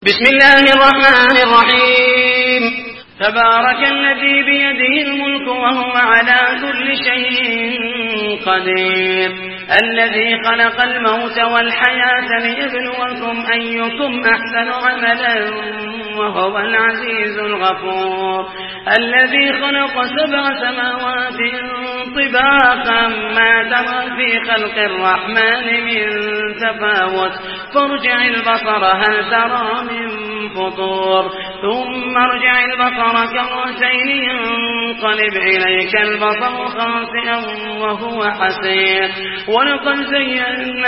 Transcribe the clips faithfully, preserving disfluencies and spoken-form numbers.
بسم الله الرحمن الرحيم. تبارك الذي بيده الملك وهو على كل شيء قدير، الذي خلق الموت والحياة ليبلوكم أيكم أحسن عملا وهو العزيز الغفور، الذي خلق سبع سماوات طباقا ما ترى في خلق الرحمن من تفاوت، فارجع البصر هل ترى من فطور، ثم ارجع البصر كرتين ينقلب إليك البصر خاسئا وهو حسير، ولقد زينا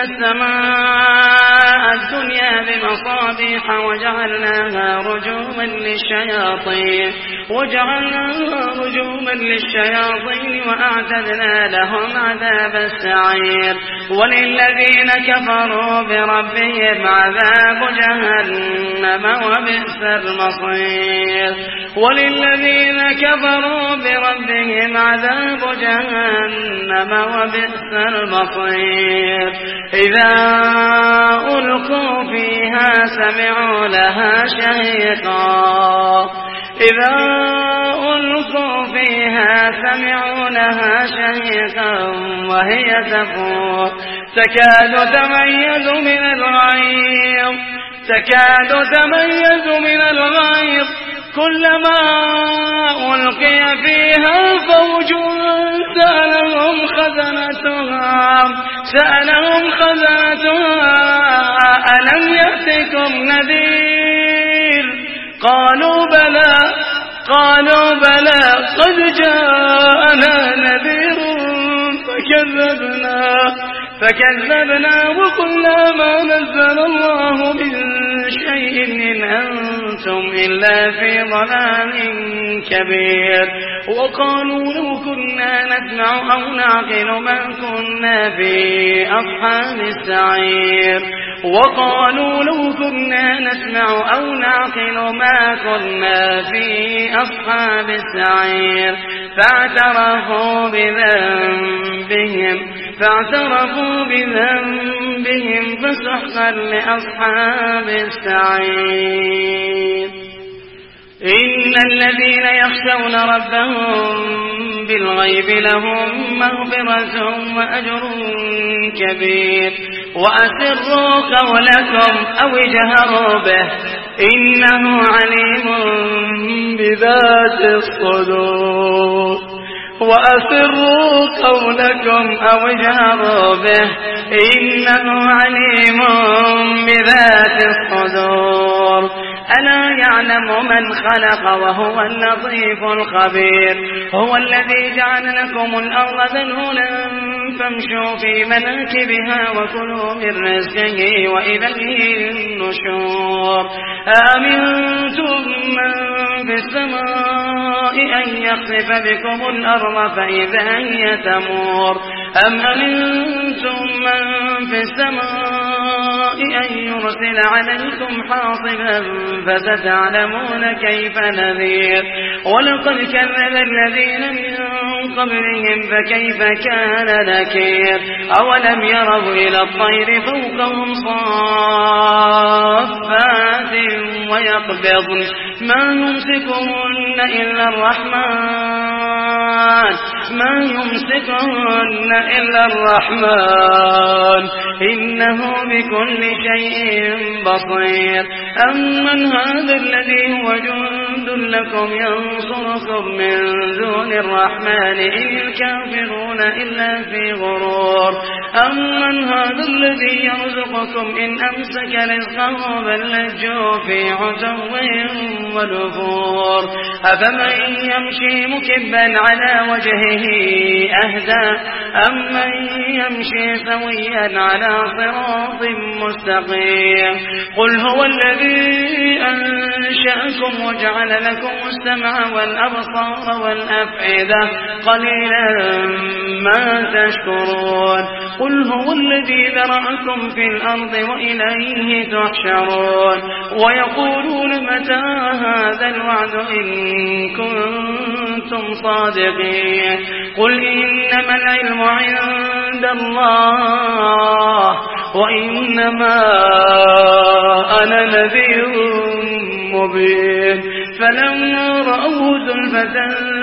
السماء الدنيا بمصابيح وجعلناها رجوما للشياطين وجعلناها رجوما للشياطين وأعتدنا لهم عذاب السعير، وللذين كفروا بربهم عذاب جهنم وبئس المصير، وللذين كفروا بربهم عذاب جهنم وبئس المصير. إذا ألقوا فيها سمعوا لها شهيقا إذا ألقوا فيها سمعوا لها شهيقا وهي تفور، تكاد تميز من الغيظ تكاد تميز من الغيظ كلما ألقي فيها فوج سألهم خزنتها سألهم خزنتها ألم يأتكم نذير؟ قالوا بلى قالوا بلى قد جاءنا نذير فكذبنا فكذبنا وقلنا ما نزل الله من شيء إن أنتم إلا في ضلال كبير، وقالوا لو كنا نسمع أو نعقل ما كنا في أصحاب السعير وقالوا لو كنا نسمع أو نعقل ما كنا في أصحاب السعير فاعترفوا بذنبهم فاعترفوا بذنبهم فسحقا لأصحاب السعير. إن الذين يخشون ربهم بالغيب لهم مغفرة وأجر كبير، وأسروا قولكم أو اجهروا به إنه عليم بذات الصدور وأسروا قولكم أو اجهروا به إنه عليم بذات الصدور. ألا يعلم من خلق وهو اللطيف الخبير، هو الذي جعل لكم الأرض ذلولا فامشوا في مناكبها وكلوا من رزقه وإليه النشور. أأمنتم من في السماء أن يخسف بكم الأرض فإذا هي تمور، أم أمنتم من في السماء أن يرسل عليكم حاصبا فستعلمون كيف نذير. ولقد كذب الذين من قبلهم فكيف كان نكير. أولم يروا إلى الطير فوقهم صافات ويقبضن ما يمسكهن إلا الرحمن ما يمسكهن إلا الرحمن إنه بكل شيء بصير. أمن هذا الذي هو جند لكم ينصركم من دون الرحمن إن الكافرون إلا في غرور. أمن هذا الذي يرزقكم إن أمسك رزقه بل لجوا في عتو ونفور. أفمن يمشي مكبا على وجهه أهدى أمن يمشي سويا على صراط مستقيم. قل هو الذي أنشأ أنشأكم وجعل لكم السمع والأبصار والأفئدة قليلا ما تشكرون قل هو الذي ذرأكم في الأرض وإليه تحشرون ويقولون متى هذا الوعد إن كنتم صادقين قل إنما العلم عند الله وإنما أنا نذير مبين فلما رأوه زلفة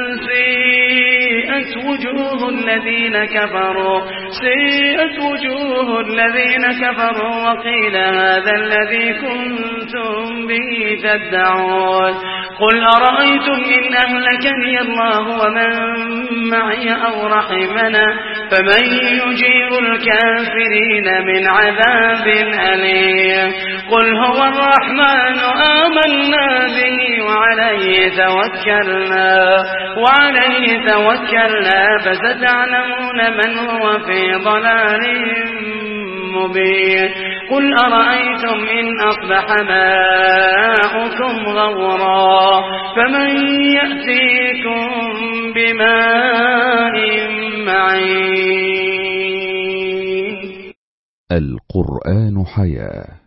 سيئت وجوه الذين كفروا سيئت وجوه الذين كفروا وقيل هذا الذي كنتم به تدعون قل أرأيتم إن أهلكني الله ومن معي أو رحمنا فمن يجير الكافرين من عذاب أليم قل هو الرحمن آمنا به وعليه توكلنا وعليه توكلنا فستعلمون من هو في ضلال مبين قل أرأيتم إن أصبح ماؤكم غورا فمن يأتيكم بماء معين. القرآن حياة.